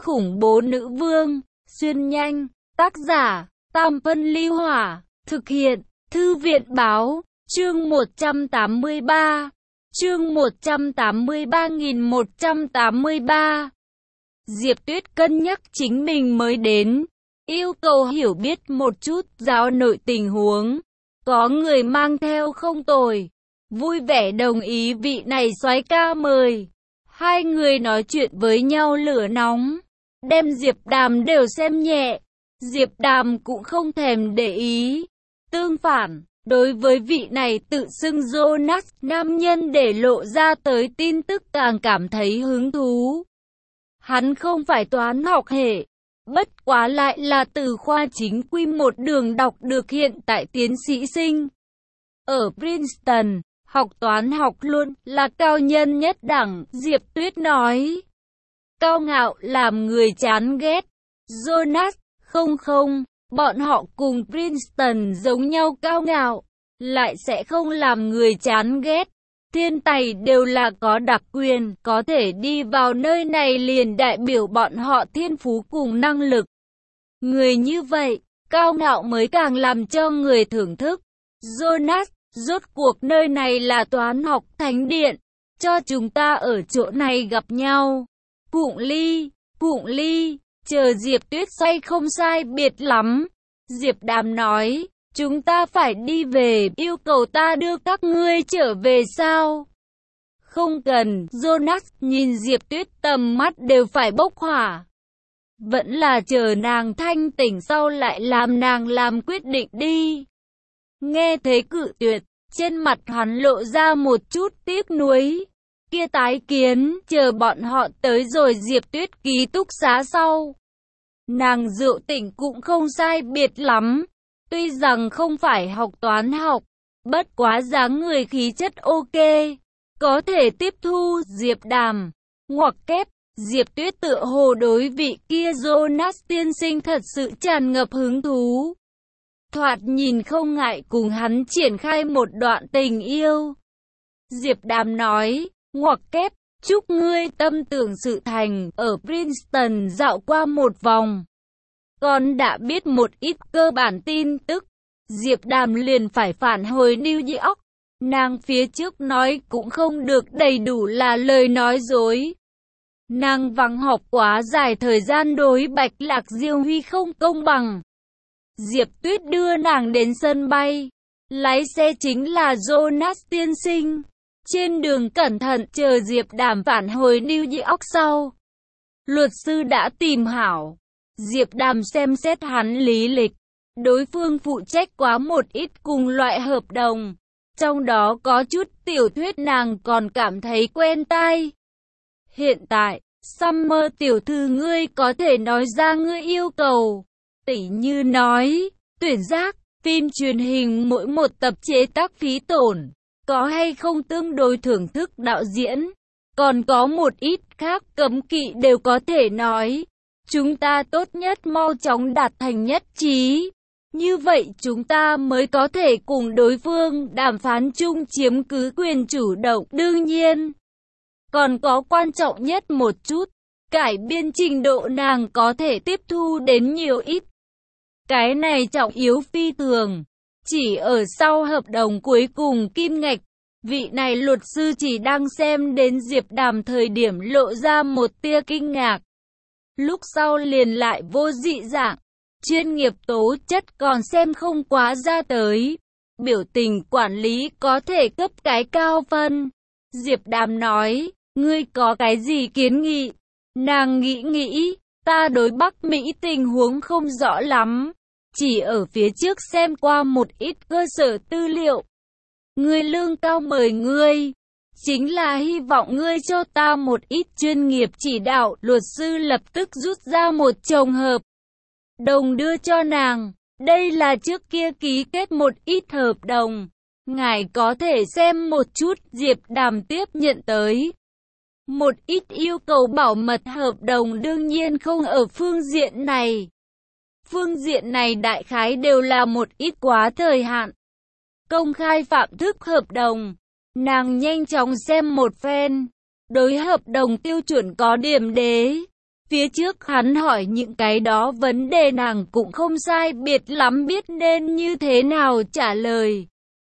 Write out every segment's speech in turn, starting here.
khủng bố nữ vương, xuyên nhanh, tác giả, Tam Phân Ly Hỏa, thực hiện, Thư viện Báo, chương 183, chương 183.183. Diệp Tuyết cân nhắc chính mình mới đến, yêu cầu hiểu biết một chút giáo nội tình huống, có người mang theo không tồi, vui vẻ đồng ý vị này soái ca mời. Hai người nói chuyện với nhau lửa nóng, đem Diệp Đàm đều xem nhẹ. Diệp Đàm cũng không thèm để ý. Tương phản, đối với vị này tự xưng Jonas nam nhân để lộ ra tới tin tức càng cảm thấy hứng thú. Hắn không phải toán học hệ, bất quá lại là từ khoa chính quy một đường đọc được hiện tại tiến sĩ sinh. Ở Princeton, học toán học luôn là cao nhân nhất đẳng, Diệp Tuyết nói. Cao ngạo làm người chán ghét. Jonas, không, bọn họ cùng Princeton giống nhau cao ngạo, lại sẽ không làm người chán ghét. Thiên tài đều là có đặc quyền, có thể đi vào nơi này liền đại biểu bọn họ thiên phú cùng năng lực. Người như vậy, cao ngạo mới càng làm cho người thưởng thức. Jonas, rốt cuộc nơi này là toán học thánh điện, cho chúng ta ở chỗ này gặp nhau. Phụng ly, chờ Diệp Tuyết say không sai biệt lắm. Diệp Đàm nói, chúng ta phải đi về, yêu cầu ta đưa các ngươi trở về sao? Không cần, Jonas nhìn Diệp Tuyết tầm mắt đều phải bốc hỏa. Vẫn là chờ nàng thanh tỉnh sau lại làm nàng làm quyết định đi. Nghe thấy cự tuyệt, trên mặt hắn lộ ra một chút tiếc nuối. Kia tái kiến, chờ bọn họ tới rồi Diệp Tuyết ký túc xá sau. Nàng rượu tỉnh cũng không sai biệt lắm. Tuy rằng không phải học toán học, bất quá dáng người khí chất ok, có thể tiếp thu. Diệp Đàm, ngoặc kép, Diệp Tuyết tựa hồ đối vị kia Jonas tiên sinh thật sự tràn ngập hứng thú. Thoạt nhìn không ngại cùng hắn triển khai một đoạn tình yêu. Diệp Đàm nói, ngoặc kép, chúc ngươi tâm tưởng sự thành, ở Princeton dạo qua một vòng. Con đã biết một ít cơ bản tin tức. Diệp Đàm liền phải phản hồi New York. Nàng phía trước nói cũng không được đầy đủ là lời nói dối. Nàng vắng học quá dài thời gian đối Bạch Lạc Diêu Huy không công bằng. Diệp Tuyết đưa nàng đến sân bay. Lái xe chính là Jonas tiên sinh. Trên đường cẩn thận, chờ Diệp Đàm phản hồi New York sau. Luật sư đã tìm hảo. Diệp Đàm xem xét hắn lý lịch. Đối phương phụ trách quá một ít cùng loại hợp đồng. Trong đó có chút tiểu thuyết nàng còn cảm thấy quen tai. Hiện tại, Summer tiểu thư ngươi có thể nói ra ngươi yêu cầu. Tỉ như nói, tuyển giác, phim truyền hình mỗi một tập chế tác phí tổn. Có hay không tương đối thưởng thức đạo diễn. Còn có một ít khác cấm kỵ đều có thể nói. Chúng ta tốt nhất mau chóng đạt thành nhất trí. Như vậy chúng ta mới có thể cùng đối phương đàm phán chung chiếm cứ quyền chủ động. Đương nhiên, còn có quan trọng nhất một chút, cải biên trình độ nàng có thể tiếp thu đến nhiều ít. Cái này trọng yếu phi thường. Chỉ ở sau hợp đồng cuối cùng kim ngạch, vị này luật sư chỉ đang xem đến Diệp Đàm thời điểm lộ ra một tia kinh ngạc. Lúc sau liền lại vô dị dạng, chuyên nghiệp tố chất còn xem không quá ra tới. Biểu tình quản lý có thể cấp cái cao phân. Diệp Đàm nói, ngươi có cái gì kiến nghị? Nàng nghĩ, ta đối Bắc Mỹ tình huống không rõ lắm. Chỉ ở phía trước xem qua một ít cơ sở tư liệu. Ngươi lương cao mời ngươi. Chính là hy vọng ngươi cho ta một ít chuyên nghiệp chỉ đạo. Luật sư lập tức rút ra một chồng hợp đồng đưa cho nàng. Đây là trước kia ký kết một ít hợp đồng. Ngài có thể xem một chút. Diệp Đàm tiếp nhận tới. Một ít yêu cầu bảo mật hợp đồng đương nhiên không ở phương diện này. Phương diện này đại khái đều là một ít quá thời hạn. Công khai phạm thức hợp đồng. Nàng nhanh chóng xem một phen. Đối hợp đồng tiêu chuẩn có điểm đế. Phía trước hắn hỏi những cái đó vấn đề nàng cũng không sai biệt lắm biết nên như thế nào trả lời.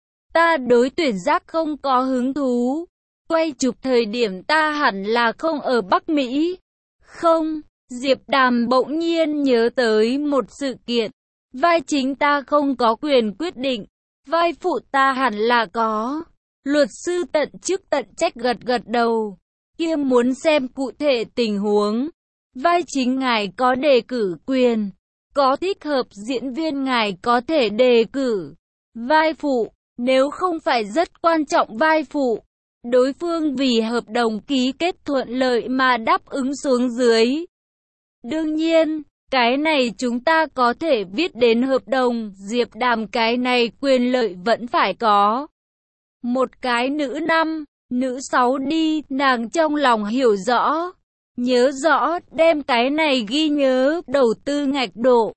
Ta đối tuyển giác không có hứng thú. Quay chụp thời điểm ta hẳn là không ở Bắc Mỹ. Không, Diệp Đàm bỗng nhiên nhớ tới một sự kiện. Vai chính ta không có quyền quyết định. Vai phụ ta hẳn là có. Luật sư tận chức tận trách gật gật đầu. Kia muốn xem cụ thể tình huống. Vai chính ngài có đề cử quyền. Có thích hợp diễn viên ngài có thể đề cử. Vai phụ, nếu không phải rất quan trọng vai phụ. Đối phương vì hợp đồng ký kết thuận lợi mà đáp ứng xuống dưới. Đương nhiên, cái này chúng ta có thể viết đến hợp đồng. Diệp Đàm cái này quyền lợi vẫn phải có. Một cái nữ 5, nữ 6 đi, nàng trong lòng hiểu rõ. Nhớ rõ, đem cái này ghi nhớ, đầu tư ngạch độ.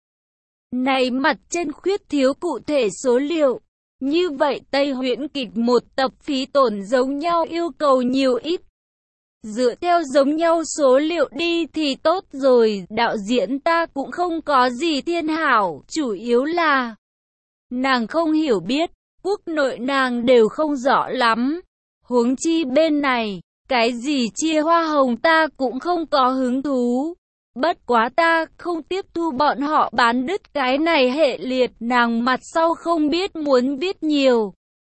Này mặt trên khuyết thiếu cụ thể số liệu. Như vậy Tây Huyễn kịch một tập phí tổn giống nhau yêu cầu nhiều ít. Dựa theo giống nhau số liệu đi thì tốt rồi, đạo diễn ta cũng không có gì thiên hảo, chủ yếu là nàng không hiểu biết, quốc nội nàng đều không rõ lắm. Huống chi bên này, cái gì chia hoa hồng ta cũng không có hứng thú. Bất quá ta không tiếp thu bọn họ bán đứt cái này hệ liệt, nàng mặt sau không biết muốn viết nhiều.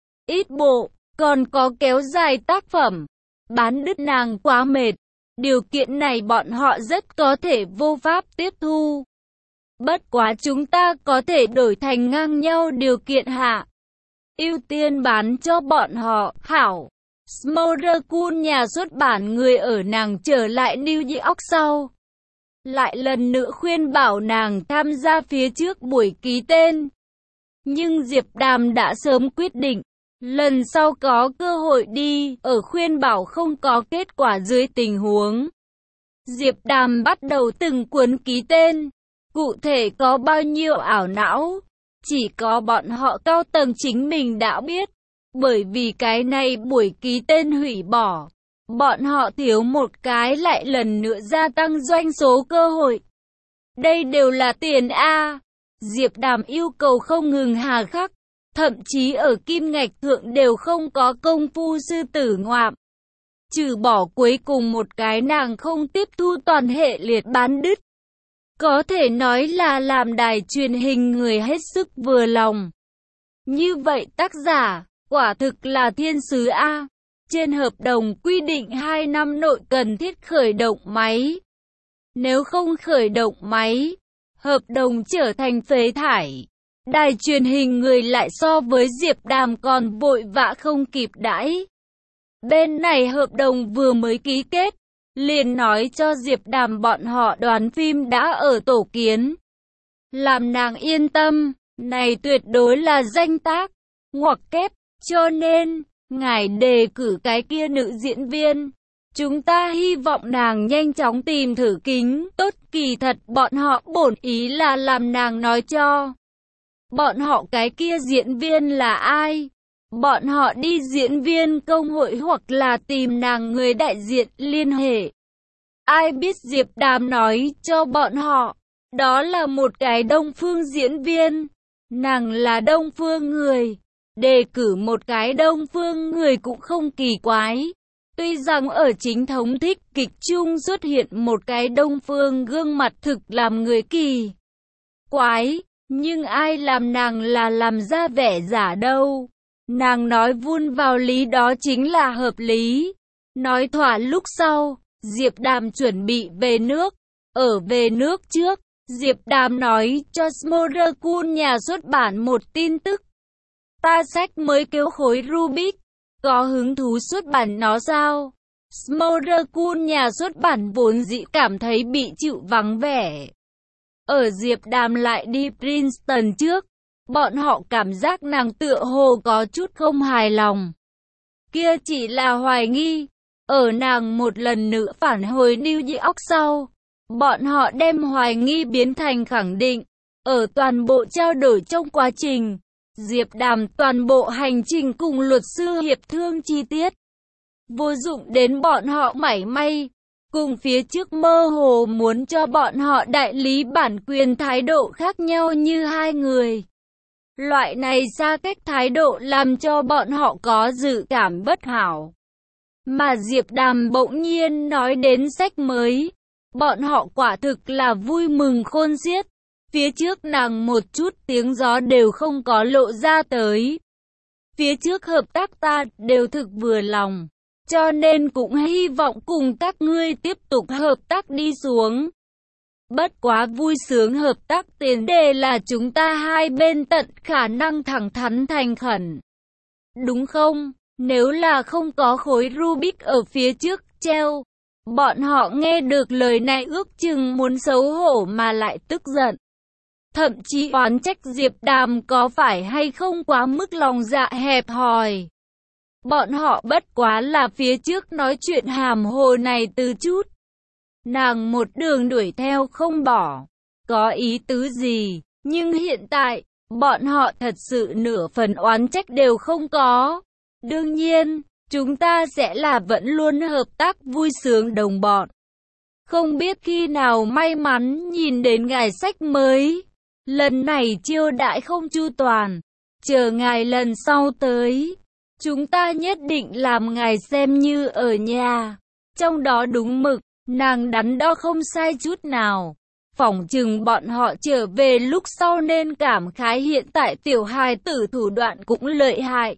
Ít bộ, còn có kéo dài tác phẩm. Bán đứt nàng quá mệt. Điều kiện này bọn họ rất có thể vô pháp tiếp thu. Bất quá chúng ta có thể đổi thành ngang nhau điều kiện hạ. Ưu tiên bán cho bọn họ, hảo. Smothercool nhà xuất bản người ở nàng trở lại New York sau. Lại lần nữa khuyên bảo nàng tham gia phía trước buổi ký tên. Nhưng Diệp Đàm đã sớm quyết định. Lần sau có cơ hội đi, ở khuyên bảo không có kết quả dưới tình huống. Diệp Đàm bắt đầu từng cuốn ký tên. Cụ thể có bao nhiêu ảo não, chỉ có bọn họ cao tầng chính mình đã biết. Bởi vì cái này buổi ký tên hủy bỏ, bọn họ thiếu một cái lại lần nữa gia tăng doanh số cơ hội. Đây đều là tiền A. Diệp Đàm yêu cầu không ngừng hà khắc. Thậm chí ở kim ngạch thượng đều không có công phu sư tử ngoạm. Trừ bỏ cuối cùng một cái nàng không tiếp thu toàn hệ liệt bán đứt. Có thể nói là làm đài truyền hình người hết sức vừa lòng. Như vậy tác giả, quả thực là thiên sứ A. Trên hợp đồng quy định 2 năm nội cần thiết khởi động máy. Nếu không khởi động máy, hợp đồng trở thành phế thải. Đài truyền hình người lại so với Diệp Đàm còn vội vã không kịp đãi. Bên này hợp đồng vừa mới ký kết, liền nói cho Diệp Đàm bọn họ đoàn phim đã ở tổ kiến. Làm nàng yên tâm, này tuyệt đối là danh tác, ngoặc kép, cho nên, ngài đề cử cái kia nữ diễn viên. Chúng ta hy vọng nàng nhanh chóng tìm thử kính, tốt kỳ thật bọn họ bổn ý là làm nàng nói cho. Bọn họ cái kia diễn viên là ai? Bọn họ đi diễn viên công hội hoặc là tìm nàng người đại diện liên hệ. Ai biết Diệp Đàm nói cho bọn họ, đó là một cái Đông Phương diễn viên. Nàng là Đông Phương người. Đề cử một cái Đông Phương người cũng không kỳ quái. Tuy rằng ở chính thống thích kịch chung xuất hiện một cái Đông Phương gương mặt thực làm người kỳ quái. Nhưng ai làm nàng là làm ra vẻ giả đâu. Nàng nói vun vào lý đó chính là hợp lý. Nói thỏa lúc sau, Diệp Đàm chuẩn bị về nước. Ở về nước trước, Diệp Đàm nói cho Smothercool nhà xuất bản một tin tức. Ta sách mới kêu khối Rubik, có hứng thú xuất bản nó sao? Smothercool nhà xuất bản vốn dĩ cảm thấy bị chịu vắng vẻ. Ở Diệp Đàm lại đi Princeton trước, bọn họ cảm giác nàng tựa hồ có chút không hài lòng. Kia chỉ là hoài nghi. Ở nàng một lần nữa phản hồi New York sau, bọn họ đem hoài nghi biến thành khẳng định. Ở toàn bộ trao đổi trong quá trình, Diệp Đàm toàn bộ hành trình cùng luật sư hiệp thương chi tiết. Vô dụng đến bọn họ mảy may. cùng phía trước mơ hồ muốn cho bọn họ đại lý bản quyền thái độ khác nhau như hai người. Loại này xa cách thái độ làm cho bọn họ có dự cảm bất hảo. Mà Diệp Đàm bỗng nhiên nói đến sách mới, bọn họ quả thực là vui mừng khôn xiết. Phía trước nàng một chút tiếng gió đều không có lộ ra tới. Phía trước hợp tác ta đều thực vừa lòng, cho nên cũng hy vọng cùng các ngươi tiếp tục hợp tác đi xuống. Bất quá vui sướng hợp tác tiền đề là chúng ta hai bên tận khả năng thẳng thắn thành khẩn. Đúng không? Nếu là không có khối Rubik ở phía trước treo, bọn họ nghe được lời này ước chừng muốn xấu hổ mà lại tức giận. Thậm chí oán trách Diệp Đàm có phải hay không quá mức lòng dạ hẹp hòi. Bọn họ bất quá là phía trước nói chuyện hàm hồ này từ chút. Nàng một đường đuổi theo không bỏ, có ý tứ gì, nhưng hiện tại, bọn họ thật sự nửa phần oán trách đều không có. Đương nhiên, chúng ta sẽ là vẫn luôn hợp tác vui sướng đồng bọn. Không biết khi nào may mắn nhìn đến ngài sách mới. Lần này chiêu đãi không chu toàn, chờ ngài lần sau tới. Chúng ta nhất định làm ngài xem như ở nhà. Trong đó đúng mực, nàng đắn đo không sai chút nào. Phỏng chừng bọn họ trở về lúc sau nên cảm khái hiện tại tiểu hài tử thủ đoạn cũng lợi hại.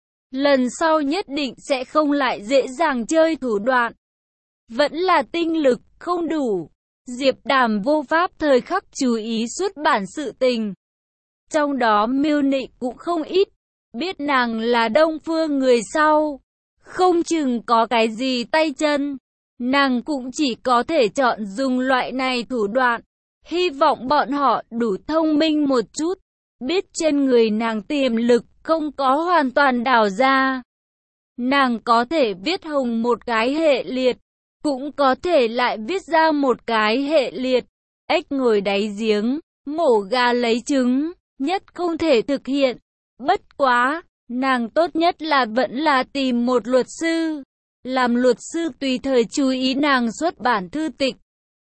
Lần sau nhất định sẽ không lại dễ dàng chơi thủ đoạn. Vẫn là tinh lực không đủ. Diệp Đàm vô pháp thời khắc chú ý xuất bản sự tình. Trong đó mưu nị cũng không ít. Biết nàng là Đông Phương người sau, không chừng có cái gì tay chân. Nàng cũng chỉ có thể chọn dùng loại này thủ đoạn. Hy vọng bọn họ đủ thông minh một chút. Biết trên người nàng tiềm lực không có hoàn toàn đào ra. Nàng có thể viết hồng một cái hệ liệt, cũng có thể lại viết ra một cái hệ liệt. Ếch ngồi đáy giếng, mổ gà lấy trứng, nhất không thể thực hiện. Bất quá, nàng tốt nhất là vẫn là tìm một luật sư. Làm luật sư tùy thời chú ý nàng xuất bản thư tịch.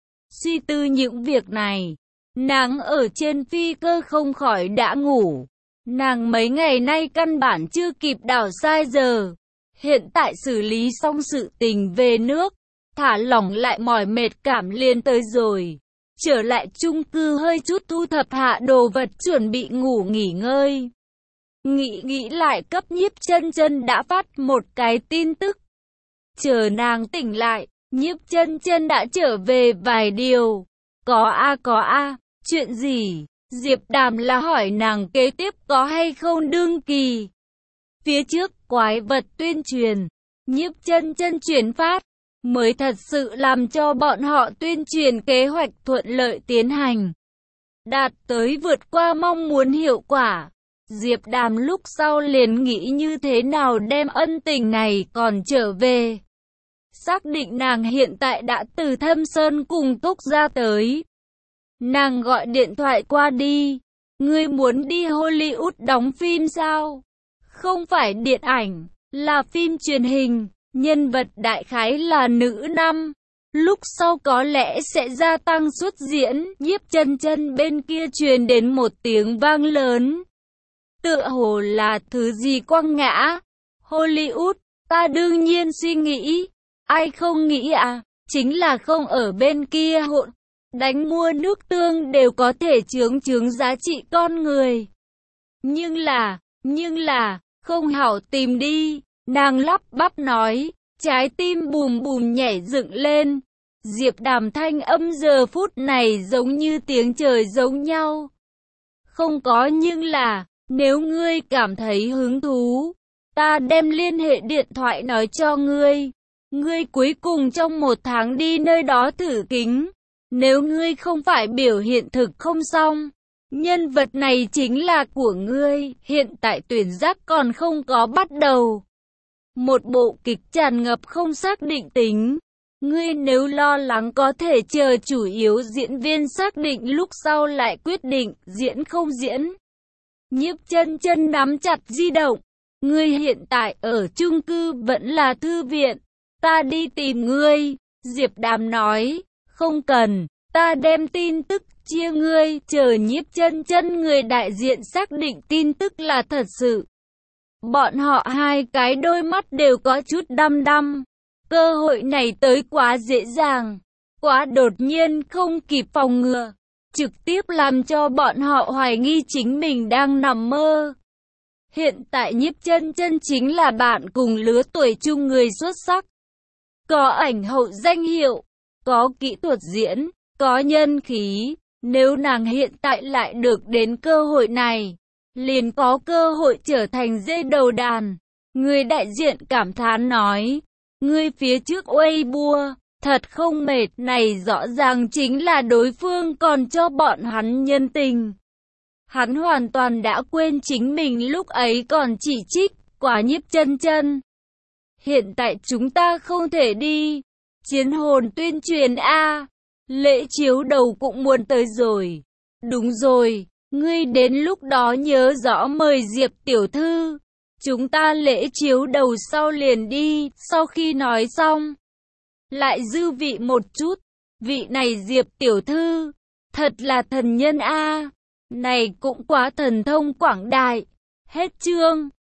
Suy tư những việc này, nàng ở trên phi cơ không khỏi đã ngủ. Nàng mấy ngày nay căn bản chưa kịp đảo sai giờ. Hiện tại xử lý xong sự tình về nước, thả lỏng lại mỏi mệt cảm liền tới rồi. Trở lại chung cư hơi chút thu thập hạ đồ vật chuẩn bị ngủ nghỉ ngơi. Nghĩ lại cấp Nhiếp Chân Chân đã phát một cái tin tức. Chờ nàng tỉnh lại, Nhiếp Chân Chân đã trở về vài điều. Có a, chuyện gì? Diệp Đàm là hỏi nàng kế tiếp có hay không đương kỳ. Phía trước quái vật tuyên truyền, Nhiếp Chân Chân chuyển phát, mới thật sự làm cho bọn họ tuyên truyền kế hoạch thuận lợi tiến hành. Đạt tới vượt qua mong muốn hiệu quả. Diệp Đàm lúc sau liền nghĩ như thế nào đem ân tình này còn trở về. Xác định nàng hiện tại đã từ Thâm Sơn cùng Túc ra tới. Nàng gọi điện thoại qua đi. Ngươi muốn đi Hollywood đóng phim sao? Không phải điện ảnh, là phim truyền hình. Nhân vật đại khái là nữ năm. Lúc sau có lẽ sẽ gia tăng xuất diễn. Nhiếp Chân Chân bên kia truyền đến một tiếng vang lớn. Tựa hồ là thứ gì quăng ngã. Hollywood, ta đương nhiên suy nghĩ. Ai không nghĩ à? Chính là không ở bên kia hỗn. Đánh mua nước tương đều có thể chướng giá trị con người. Nhưng là, không hảo tìm đi. Nàng lắp bắp nói, trái tim bùm bùm nhảy dựng lên. Diệp Đàm thanh âm giờ phút này giống như tiếng trời giống nhau. Không có nhưng là, nếu ngươi cảm thấy hứng thú, ta đem liên hệ điện thoại nói cho ngươi. Ngươi cuối cùng trong 1 tháng đi nơi đó thử kính. Nếu ngươi không phải biểu hiện thực không xong, nhân vật này chính là của ngươi. Hiện tại tuyển giác còn không có bắt đầu. Một bộ kịch tràn ngập không xác định tính. Ngươi nếu lo lắng có thể chờ chủ yếu diễn viên xác định lúc sau lại quyết định diễn không diễn. Nhiếp Chân Chân nắm chặt di động. Ngươi hiện tại ở chung cư vẫn là thư viện. Ta đi tìm ngươi. Diệp Đàm nói, không cần, ta đem tin tức chia ngươi, chờ Nhiếp Chân Chân người đại diện xác định tin tức là thật sự. Bọn họ hai cái đôi mắt đều có chút đăm đăm. Cơ hội này tới quá dễ dàng, quá đột nhiên không kịp phòng ngừa, trực tiếp làm cho bọn họ hoài nghi chính mình đang nằm mơ. Hiện tại Nhiếp Chân Chân chính là bạn cùng lứa tuổi chung người xuất sắc. Có ảnh hậu danh hiệu, có kỹ thuật diễn, có nhân khí. Nếu nàng hiện tại lại được đến cơ hội này, liền có cơ hội trở thành dê đầu đàn. Người đại diện cảm thán nói, ngươi phía trước Weibo, thật không mệt, này rõ ràng chính là đối phương còn cho bọn hắn nhân tình. Hắn hoàn toàn đã quên chính mình lúc ấy còn chỉ trích, quá Nhiếp Chân Chân. Hiện tại chúng ta không thể đi. Chiến hồn tuyên truyền a, lễ chiếu đầu cũng muốn tới rồi. Đúng rồi, ngươi đến lúc đó nhớ rõ mời Diệp tiểu thư. Chúng ta lễ chiếu đầu sau liền đi. Sau khi nói xong, lại dư vị một chút. Vị này Diệp tiểu thư, thật là thần nhân a. Này cũng quá thần thông quảng đại. Hết chương.